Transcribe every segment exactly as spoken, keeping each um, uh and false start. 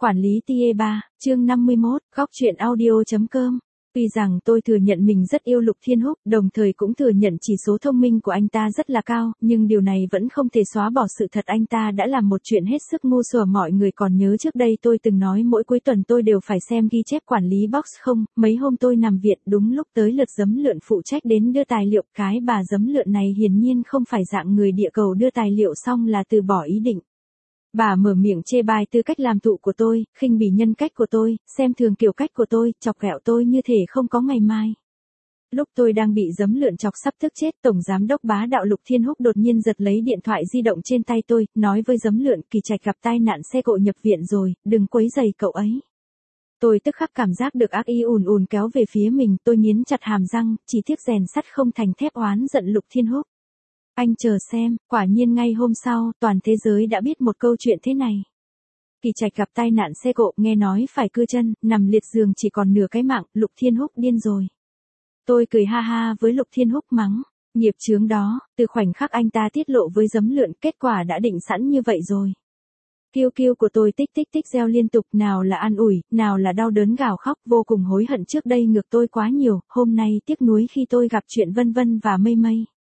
Quản lý tê a ba, chương năm mươi mốt, góc truyện audio.com. Tuy rằng tôi thừa nhận mình rất yêu Lục Thiên Húc, đồng thời cũng thừa nhận chỉ số thông minh của anh ta rất là cao, nhưng điều này vẫn không thể xóa bỏ sự thật anh ta đã làm một chuyện hết sức ngu xuẩn. Mọi người còn nhớ trước đây tôi từng nói mỗi cuối tuần tôi đều phải xem ghi chép quản lý box không? Mấy hôm tôi nằm viện, đúng lúc tới lượt giấm lượn phụ trách đến đưa tài liệu. Cái bà giấm lượn này hiển nhiên không phải dạng người địa cầu đưa tài liệu xong là từ bỏ ý định. Bà mở miệng chê bai tư cách làm tụ của tôi, khinh bỉ nhân cách của tôi, xem thường kiểu cách của tôi, chọc ghẹo tôi như thể không có ngày mai. Lúc tôi đang bị giấm lượn chọc sắp tức chết, Tổng Giám đốc bá đạo Lục Thiên Húc đột nhiên giật lấy điện thoại di động trên tay tôi, nói với giấm lượn: Kỳ Trạch gặp tai nạn xe cộ nhập viện rồi, đừng quấy rầy cậu ấy. Tôi tức khắc cảm giác được ác ý ùn ùn kéo về phía mình, tôi nghiến chặt hàm răng, chỉ tiếc rèn sắt không thành thép, oán giận Lục Thiên Húc. Anh chờ xem, quả nhiên ngay hôm sau, toàn thế giới đã biết một câu chuyện thế này. Kỳ Trạch gặp tai nạn xe cộ, nghe nói phải cưa chân, nằm liệt giường chỉ còn nửa cái mạng, Lục Thiên Húc điên rồi. Tôi cười ha ha với Lục Thiên Húc mắng, nghiệp chướng đó, từ khoảnh khắc anh ta tiết lộ với giấm lượn, kết quả đã định sẵn như vậy rồi. Kiêu kiêu của tôi tích tích tích reo liên tục, nào là an ủi, nào là đau đớn gào khóc, vô cùng hối hận trước đây ngược tôi quá nhiều, hôm nay tiếc nuối khi tôi gặp chuyện vân vân và mây mây.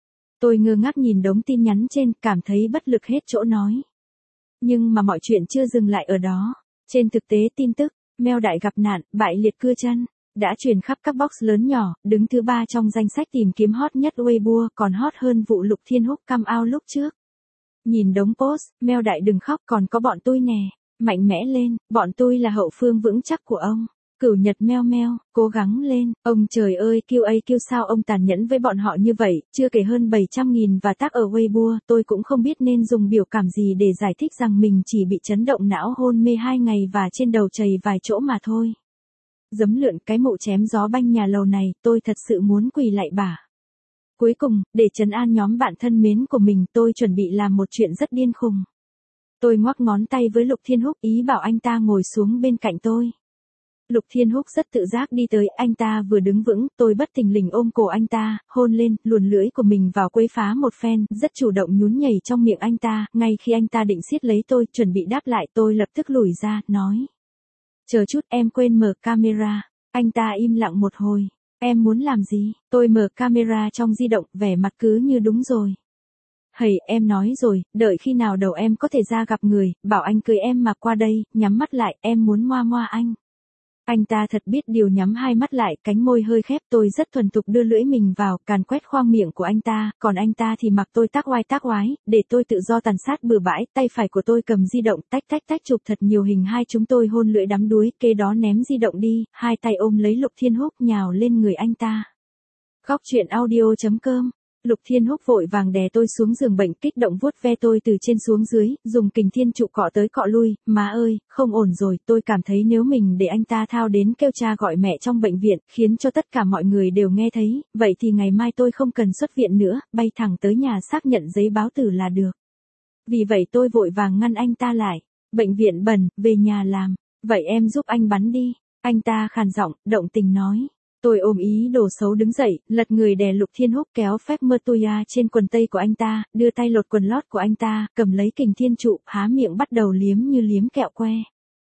Tôi ngơ ngác nhìn đống tin nhắn trên, cảm thấy bất lực hết chỗ nói. Nhưng mà mọi chuyện chưa dừng lại ở đó. Trên thực tế tin tức, Meo Đại gặp nạn, bại liệt cưa chân, đã truyền khắp các box lớn nhỏ, đứng thứ ba trong danh sách tìm kiếm hot nhất Weibo, còn hot hơn vụ Lục Thiên Húc come out lúc trước. Nhìn đống post, Meo Đại đừng khóc, còn có bọn tôi nè, mạnh mẽ lên, bọn tôi là hậu phương vững chắc của ông. Cửu Nhật meo meo, cố gắng lên, ông trời ơi kêu ấy kêu sao ông tàn nhẫn với bọn họ như vậy, chưa kể hơn bảy trăm nghìn và tag ở Weibo, tôi cũng không biết nên dùng biểu cảm gì để giải thích rằng mình chỉ bị chấn động não hôn mê hai ngày và trên đầu chày vài chỗ mà thôi. Giấm lượn cái mụ chém gió banh nhà lầu này, tôi thật sự muốn quỳ lạy bà. Cuối cùng, để trấn an nhóm bạn thân mến của mình, tôi chuẩn bị làm một chuyện rất điên khùng. Tôi ngoắc ngón tay với Lục Thiên Húc, ý bảo anh ta ngồi xuống bên cạnh tôi. Lục Thiên Húc rất tự giác đi tới, anh ta vừa đứng vững, tôi bất thình lình ôm cổ anh ta, hôn lên, luồn lưỡi của mình vào quấy phá một phen, rất chủ động nhún nhảy trong miệng anh ta, ngay khi anh ta định siết lấy tôi, chuẩn bị đáp lại, tôi lập tức lùi ra, nói. Chờ chút, em quên mở camera. Anh ta im lặng một hồi. Em muốn làm gì? Tôi mở camera trong di động, vẻ mặt cứ như đúng rồi. Hầy, em nói rồi, đợi khi nào đầu em có thể ra gặp người, bảo anh cưới em mà qua đây, nhắm mắt lại, em muốn moa moa anh. Anh ta thật biết điều, nhắm hai mắt lại, cánh môi hơi khép, tôi rất thuần thục đưa lưỡi mình vào, càn quét khoang miệng của anh ta, còn anh ta thì mặc tôi tác oai tác oái, để tôi tự do tàn sát bừa bãi, tay phải của tôi cầm di động, tách tách tách chụp thật nhiều hình hai chúng tôi hôn lưỡi đắm đuối, kế đó ném di động đi, hai tay ôm lấy Lục Thiên Húc nhào lên người anh ta. Góc truyện audio.com. Lục Thiên Húc vội vàng đè tôi xuống giường bệnh, kích động vuốt ve tôi từ trên xuống dưới, dùng kình thiên trụ cọ tới cọ lui, má ơi, không ổn rồi, tôi cảm thấy nếu mình để anh ta thao đến kêu cha gọi mẹ trong bệnh viện, khiến cho tất cả mọi người đều nghe thấy, vậy thì ngày mai tôi không cần xuất viện nữa, bay thẳng tới nhà xác nhận giấy báo tử là được. Vì vậy tôi vội vàng ngăn anh ta lại, bệnh viện bẩn, về nhà làm, vậy em giúp anh bắn đi, anh ta khàn giọng, động tình nói. Tôi ôm ý đồ xấu đứng dậy, lật người đè Lục Thiên Húc kéo phép mơ tuya trên quần tây của anh ta, đưa tay lột quần lót của anh ta, cầm lấy kình thiên trụ, há miệng bắt đầu liếm như liếm kẹo que.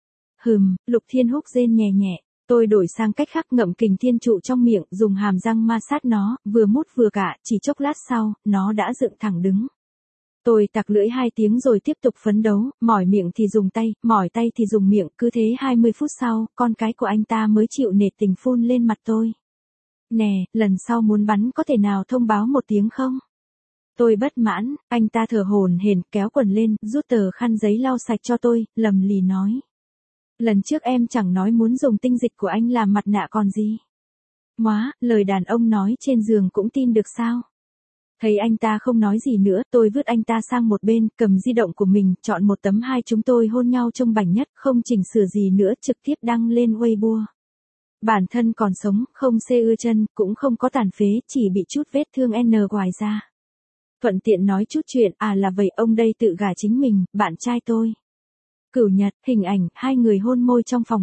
Hừm, Lục Thiên Húc rên nhẹ nhẹ, tôi đổi sang cách khác, ngậm kình thiên trụ trong miệng, dùng hàm răng ma sát nó, vừa mút vừa gạ, chỉ chốc lát sau, nó đã dựng thẳng đứng. Tôi tặc lưỡi hai tiếng rồi tiếp tục phấn đấu, mỏi miệng thì dùng tay, mỏi tay thì dùng miệng, cứ thế hai mươi phút sau, con cái của anh ta mới chịu nể tình phun lên mặt tôi. Nè, lần sau muốn bắn có thể nào thông báo một tiếng không? Tôi bất mãn, anh ta thở hổn hển, kéo quần lên, rút tờ khăn giấy lau sạch cho tôi, lầm lì nói. Lần trước em chẳng nói muốn dùng tinh dịch của anh làm mặt nạ còn gì. Móa, lời đàn ông nói trên giường cũng tin được sao? Thấy anh ta không nói gì nữa, tôi vứt anh ta sang một bên, cầm di động của mình, chọn một tấm hai chúng tôi hôn nhau trông bảnh nhất, không chỉnh sửa gì nữa, trực tiếp đăng lên Weibo. Bản thân còn sống, không xê ưa chân, cũng không có tàn phế, chỉ bị chút vết thương N ngoài ra. Thuận tiện nói chút chuyện, à là vậy ông đây tự gả chính mình, bạn trai tôi. Cửu Nhật, hình ảnh, hai người hôn môi trong phòng bệnh.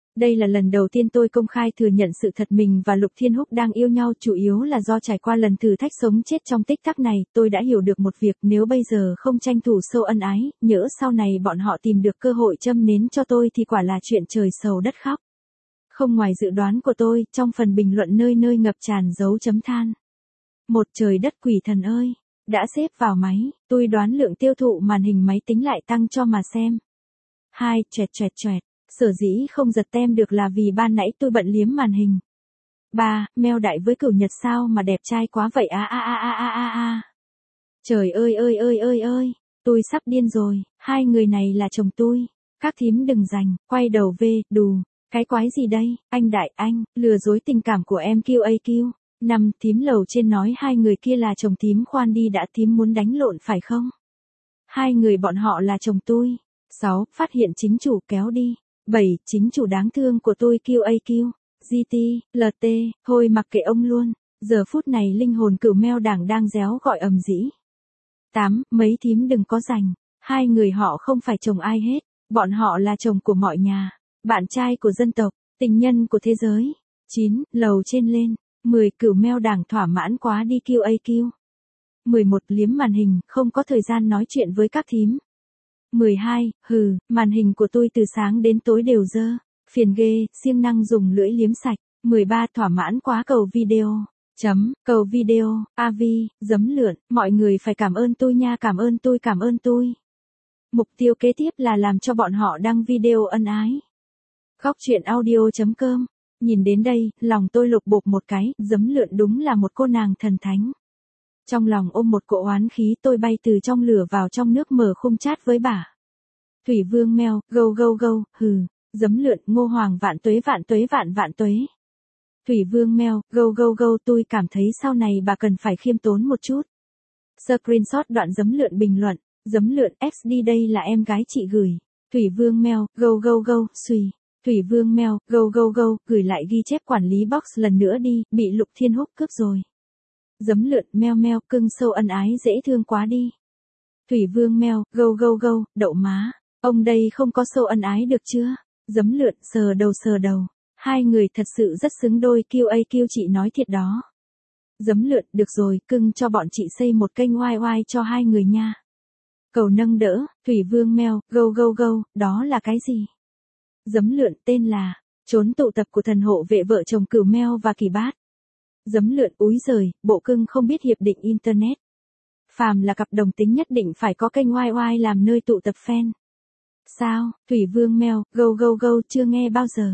Đây là lần đầu tiên tôi công khai thừa nhận sự thật mình và Lục Thiên Húc đang yêu nhau, chủ yếu là do trải qua lần thử thách sống chết trong tích tắc này, tôi đã hiểu được một việc, nếu bây giờ không tranh thủ sâu ân ái, nhỡ sau này bọn họ tìm được cơ hội châm nến cho tôi thì quả là chuyện trời sầu đất khóc. Không ngoài dự đoán của tôi, trong phần bình luận nơi nơi ngập tràn dấu chấm than. Một trời đất quỷ thần ơi, đã xếp vào máy, tôi đoán lượng tiêu thụ màn hình máy tính lại tăng cho mà xem. Hai, choẹt choẹt choẹt. Sở dĩ không giật tem được là vì ban nãy tôi bận liếm màn hình. Ba, Meo đại với Cửu Nhật sao mà đẹp trai quá vậy a a a a a a a. Trời ơi ơi ơi ơi ơi, tôi sắp điên rồi, hai người này là chồng tôi. Các thím đừng giành, quay đầu về, đù, cái quái gì đây, anh đại anh, lừa dối tình cảm của em quy a quy. Năm, thím lầu trên nói hai người kia là chồng thím, khoan đi đã, thím muốn đánh lộn phải không? Hai người bọn họ là chồng tôi. Sáu, phát hiện chính chủ, kéo đi. Bảy, chính chủ đáng thương của tôi quy a quy, giê tê, lờ tê, thôi mặc kệ ông luôn, giờ phút này linh hồn Cửu Meo đảng đang réo gọi ầm dĩ. Tám, mấy thím đừng có giành, hai người họ không phải chồng ai hết, bọn họ là chồng của mọi nhà, bạn trai của dân tộc, tình nhân của thế giới. Chín, lầu trên lên. Mười, Cửu Meo đảng thỏa mãn quá đi quy a quy. Mười một, liếm màn hình, không có thời gian nói chuyện với các thím. Mười hai, hừ, màn hình của tôi từ sáng đến tối đều dơ, phiền ghê, siêng năng dùng lưỡi liếm sạch. Mười ba, thỏa mãn quá cầu video. Chấm, cầu video, a vê, giấm lượn, mọi người phải cảm ơn tôi nha, cảm ơn tôi, cảm ơn tôi. Mục tiêu kế tiếp là làm cho bọn họ đăng video ân ái. Góc truyện audio chấm com. Nhìn đến đây, lòng tôi lục bộp một cái, giấm lượn đúng là một cô nàng thần thánh. Trong lòng ôm một cỗ oán khí, tôi bay từ trong lửa vào trong nước mở khung chat với bà. Thủy Vương Meo, gâu gâu gâu, hừ, giấm lượn, Ngô Hoàng vạn tuế vạn tuế vạn vạn tuế. Thủy Vương Meo, gâu gâu gâu, tôi cảm thấy sau này bà cần phải khiêm tốn một chút. Screenshot đoạn giấm lượn bình luận, giấm lượn ích đê đây là em gái chị gửi. Thủy Vương Meo, gâu gâu gâu, xùy. Thủy Vương Meo, gâu gâu gâu, gửi lại ghi chép quản lý box lần nữa đi, bị Lục Thiên Húc cướp rồi. Giấm lượn, meo meo, cưng sâu ân ái dễ thương quá đi. Thủy Vương Meo, gâu gâu gâu, đậu má, ông đây không có sâu ân ái được chưa? Giấm lượn, sờ đầu sờ đầu, hai người thật sự rất xứng đôi, quy a quy, chị nói thiệt đó. Giấm lượn, được rồi, cưng cho bọn chị xây một kênh oai oai cho hai người nha. Cầu nâng đỡ, Thủy Vương Meo, gâu gâu gâu, đó là cái gì? Giấm lượn, tên là trốn tụ tập của thần hộ vệ vợ chồng Cửu Meo và Kỳ Bát. Giấm lượn, úi giời, bộ cưng không biết hiệp định internet. Phàm là cặp đồng tính nhất định phải có kênh oai oai làm nơi tụ tập fan. Sao, Thủy Vương Meo, gâu gâu gâu, chưa nghe bao giờ.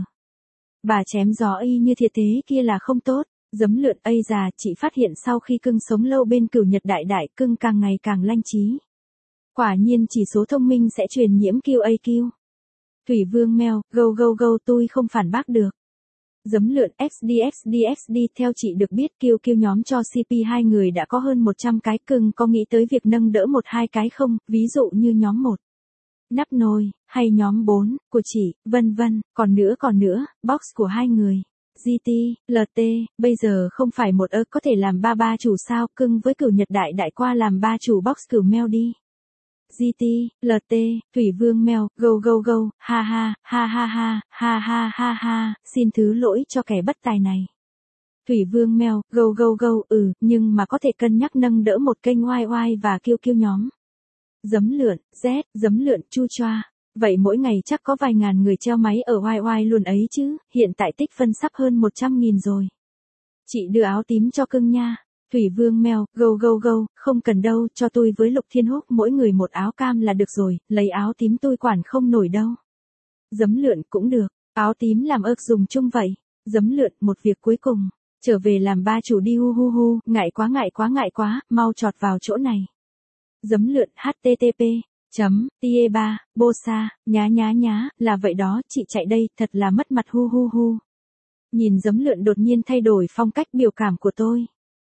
Bà chém gió y như thiệt thế kia là không tốt. Giấm lượn, ây già, chị phát hiện sau khi cưng sống lâu bên Cửu Nhật đại đại, cưng càng ngày càng lanh trí. Quả nhiên chỉ số thông minh sẽ truyền nhiễm quy a quy. Thủy Vương Meo, gâu gâu gâu, tôi không phản bác được. Giấm lượn, ích đê ích đê ích đê, theo chị được biết quy a quy nhóm cho xê pê hai người đã có hơn một trăm cái, cưng có nghĩ tới việc nâng đỡ một hai cái không, ví dụ như nhóm một. Nắp nồi, hay nhóm bốn, của chị, vân vân, còn nữa còn nữa, box của hai người. giê tê, lờ tê, bây giờ không phải một ơ có thể làm ba ba chủ sao, cưng với Cửu Nhật đại đại qua làm ba chủ box Cửu Meo đi. giê tê, lờ tê, Thủy Vương Meo, gâu gâu gâu, ha ha, ha ha ha, ha ha ha ha, xin thứ lỗi cho kẻ bất tài này. Thủy Vương Meo, gâu gâu gâu, ừ, nhưng mà có thể cân nhắc nâng đỡ một kênh oai oai và kêu kêu nhóm. Giấm lượn, Z, giấm lượn, chu choa. Vậy mỗi ngày chắc có vài ngàn người treo máy ở oai oai luôn ấy chứ, hiện tại tích phân sắp hơn một trăm nghìn rồi. Chị đưa áo tím cho cưng nha. Thủy Vương Meo, gâu gâu gâu, không cần đâu, cho tôi với Lục Thiên Húc mỗi người một áo cam là được rồi, lấy áo tím tôi quản không nổi đâu. Giấm lượn, cũng được, áo tím làm ớt dùng chung vậy. Giấm lượn, một việc cuối cùng, trở về làm ba chủ đi hu hu hu, ngại quá ngại quá ngại quá, mau chọt vào chỗ này. Giấm lượn, hát tê tê pê, chấm, tie ba, bosa, nhá nhá nhá, là vậy đó, chị chạy đây, thật là mất mặt hu hu hu. Nhìn giấm lượn đột nhiên thay đổi phong cách biểu cảm của tôi.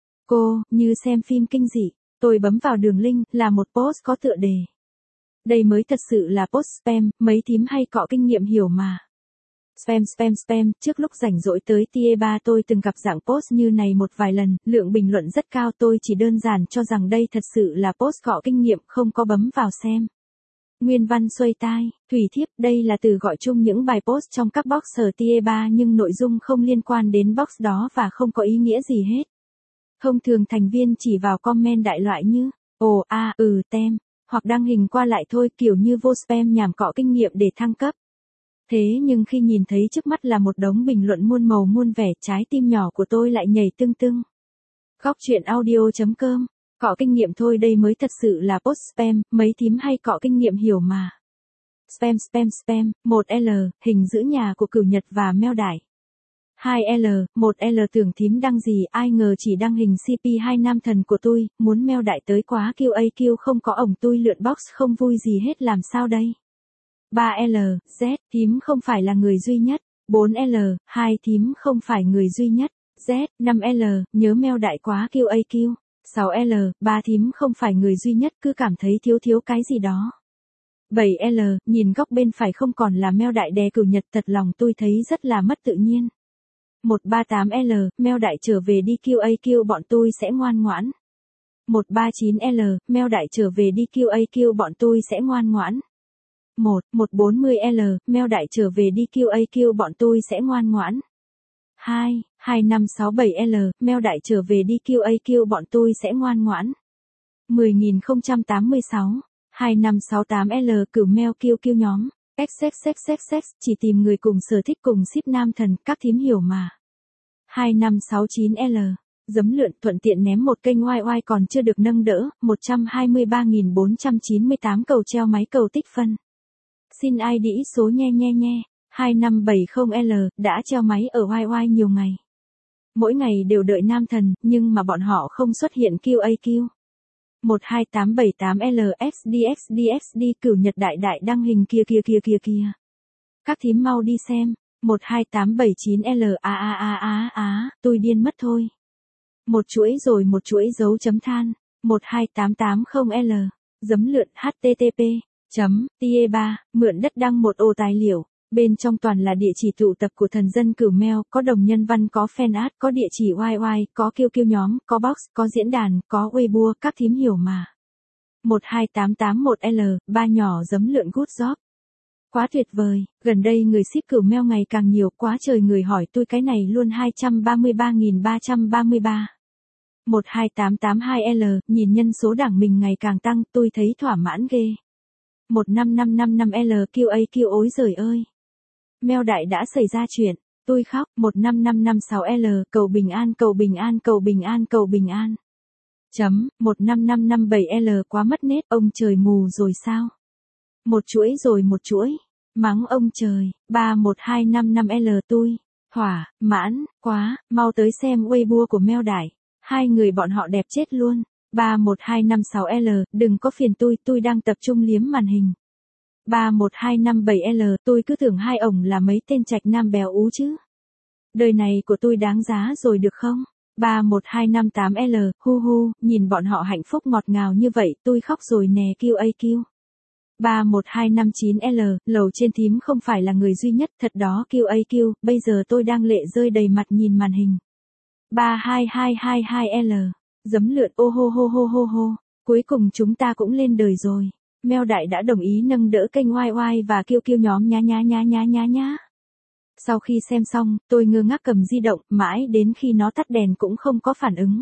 Cô, như xem phim kinh dị, tôi bấm vào đường link, là một post có tựa đề. Đây mới thật sự là post spam, mấy thím hay cọ kinh nghiệm hiểu mà. Spam spam spam, trước lúc rảnh rỗi tới tie ba tôi từng gặp dạng post như này một vài lần, lượng bình luận rất cao, tôi chỉ đơn giản cho rằng đây thật sự là post cọ kinh nghiệm, không có bấm vào xem. Nguyên văn xuôi tai, Thủy thiếp, đây là từ gọi chung những bài post trong các box ở tier ba nhưng nội dung không liên quan đến box đó và không có ý nghĩa gì hết. Thông thường thành viên chỉ vào comment đại loại như, ồ, a, à, ừ, tem, hoặc đăng hình qua lại thôi, kiểu như vô spam nhảm cọ kinh nghiệm để thăng cấp. Thế nhưng khi nhìn thấy trước mắt là một đống bình luận muôn màu muôn vẻ, trái tim nhỏ của tôi lại nhảy tưng tưng. Góc truyện audio.com, cọ kinh nghiệm thôi đây mới thật sự là post spam, mấy thím hay cọ kinh nghiệm hiểu mà. Spam spam spam, một L, hình giữ nhà của Cửu Nhật và Meo Đại. hai L, một L tưởng thím đăng gì, ai ngờ chỉ đăng hình xê pê hai nam thần của tôi, muốn Meo Đại tới quá Q A Q không có ổng tôi lượn box không vui gì hết làm sao đây. ba L, Z, thím không phải là người duy nhất. bốn L, hai thím không phải người duy nhất. Z, năm L, nhớ Meo Đại quá Q A Q. sáu L, ba thím không phải người duy nhất cứ cảm thấy thiếu thiếu cái gì đó. bảy L, nhìn góc bên phải không còn là Meo Đại đè Cửu Nhật thật lòng tôi thấy rất là mất tự nhiên. một ba tám L, Meo Đại trở về đi Q A Q bọn tôi sẽ ngoan ngoãn. một ba chín L, Meo Đại trở về đi Q A Q bọn tôi sẽ ngoan ngoãn. một một bốn mươi L, Meo Đại trở về đi Q A Q bọn tôi sẽ ngoan ngoãn. hai hai năm sáu bảy L, Meo Đại trở về đi Q A Q bọn tôi sẽ ngoan ngoãn. mười nghìn không trăm tám mươi sáu, hai năm sáu tám L, Cửu Meo Q Q nhóm. xxxxx, chỉ tìm người cùng sở thích cùng ship nam thần, các thím hiểu mà. hai năm sáu chín L, giấm lượn thuận tiện ném một kênh oai oai còn chưa được nâng đỡ, một trăm hai mươi ba nghìn bốn trăm chín mươi tám cầu treo máy cầu tích phân. Xin i đê số nhe nhe nhe, hai năm bảy không L, đã treo máy ở oai oai nhiều ngày. Mỗi ngày đều đợi nam thần, nhưng mà bọn họ không xuất hiện Q A Q. một hai tám bảy tám L, xd xd xd, Cửu Nhật đại đại đăng hình kia kia kia kia kia. Các thím mau đi xem. một hai tám bảy chín L, a a a a a, tôi điên mất thôi. Một chuỗi rồi một chuỗi dấu chấm than. một hai tám tám không L, giấm lượn http chấm tier ba, mượn đất đăng một ô tài liệu. Bên trong toàn là địa chỉ tụ tập của thần dân Cửu Meo, có đồng nhân văn, có fan art, có địa chỉ oai oai, có Q Q nhóm, có box, có diễn đàn, có Weibo, các thím hiểu mà. một hai tám tám một L, ba nhỏ giấm lượn good job. Quá tuyệt vời, gần đây người ship Cửu Meo ngày càng nhiều quá trời người hỏi tôi cái này luôn hai trăm ba mươi ba nghìn ba trăm ba mươi ba. một hai tám tám hai L, nhìn nhân số đảng mình ngày càng tăng tôi thấy thỏa mãn ghê. một năm năm năm năm L, Q A Q ối giời ơi. Meo Đại đã xảy ra chuyện, tôi khóc. một năm năm năm sáu L, cầu bình an cầu bình an cầu bình an cầu bình an. Chấm, một năm năm năm bảy L, quá mất nét, ông trời mù rồi sao? Một chuỗi rồi một chuỗi, mắng ông trời. ba một hai năm năm L, tôi thỏa mãn quá, mau tới xem Weibo của Meo Đại. Hai người bọn họ đẹp chết luôn. ba một hai năm sáu L, đừng có phiền tôi, tôi đang tập trung liếm màn hình. ba một hai năm bảy L, tôi cứ tưởng hai ổng là mấy tên trạch nam béo ú chứ. Đời này của tôi đáng giá rồi được không? ba một hai năm tám L, hu hu, nhìn bọn họ hạnh phúc ngọt ngào như vậy, tôi khóc rồi nè Q A Q. ba một hai năm chín L, lầu trên thím không phải là người duy nhất, thật đó Q A Q, bây giờ tôi đang lệ rơi đầy mặt nhìn màn hình. ba hai hai hai hai L, giấm lượn ô hô hô hô hô hô, cuối cùng chúng ta cũng lên đời rồi. Meo Đại đã đồng ý nâng đỡ kênh oai oai và Q Q nhóm nhá nhá nhá nhá nhá nhá. Sau khi xem xong, tôi ngơ ngác cầm di động, mãi đến khi nó tắt đèn cũng không có phản ứng.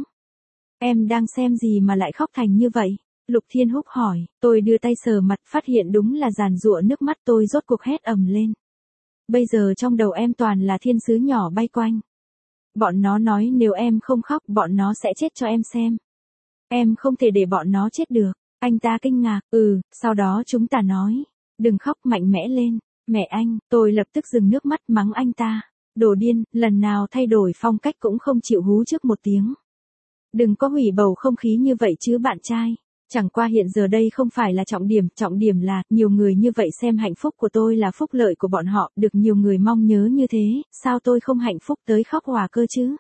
Em đang xem gì mà lại khóc thành như vậy? Lục Thiên Húc hỏi, tôi đưa tay sờ mặt phát hiện đúng là giàn giụa nước mắt tôi rốt cuộc hét ầm lên. Bây giờ trong đầu em toàn là thiên sứ nhỏ bay quanh. Bọn nó nói nếu em không khóc bọn nó sẽ chết cho em xem. Em không thể để bọn nó chết được. Anh ta kinh ngạc, ừ, sau đó chúng ta nói, đừng khóc mạnh mẽ lên, mẹ anh, tôi lập tức dừng nước mắt mắng anh ta. Đồ điên, lần nào thay đổi phong cách cũng không chịu hú trước một tiếng. Đừng có hủy bầu không khí như vậy chứ bạn trai. Chẳng qua hiện giờ đây không phải là trọng điểm, trọng điểm là, nhiều người như vậy xem hạnh phúc của tôi là phúc lợi của bọn họ, được nhiều người mong nhớ như thế, sao tôi không hạnh phúc tới khóc hòa cơ chứ?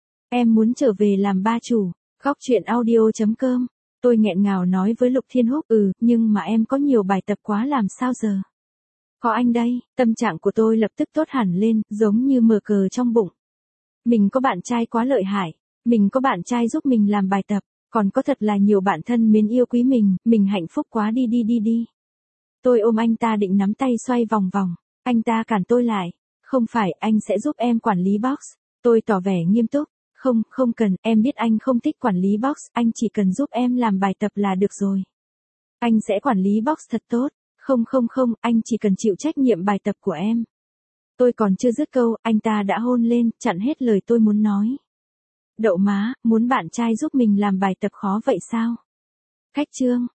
Em muốn trở về làm ba chủ, góc truyện audio.com. Tôi nghẹn ngào nói với Lục Thiên Húc, ừ, nhưng mà em có nhiều bài tập quá làm sao giờ? Có anh đây, tâm trạng của tôi lập tức tốt hẳn lên, giống như mở cờ trong bụng. Mình có bạn trai quá lợi hại, mình có bạn trai giúp mình làm bài tập, còn có thật là nhiều bạn thân mến yêu quý mình, mình hạnh phúc quá đi đi đi đi. Tôi ôm anh ta định nắm tay xoay vòng vòng. Anh ta cản tôi lại. Không phải, anh sẽ giúp em quản lý box. Tôi tỏ vẻ nghiêm túc. Không, không cần, em biết anh không thích quản lý box, anh chỉ cần giúp em làm bài tập là được rồi. Anh sẽ quản lý box thật tốt. Không không không, anh chỉ cần chịu trách nhiệm bài tập của em. Tôi còn chưa dứt câu, anh ta đã hôn lên, chặn hết lời tôi muốn nói. Đậu má, muốn bạn trai giúp mình làm bài tập khó vậy sao? Khách chương.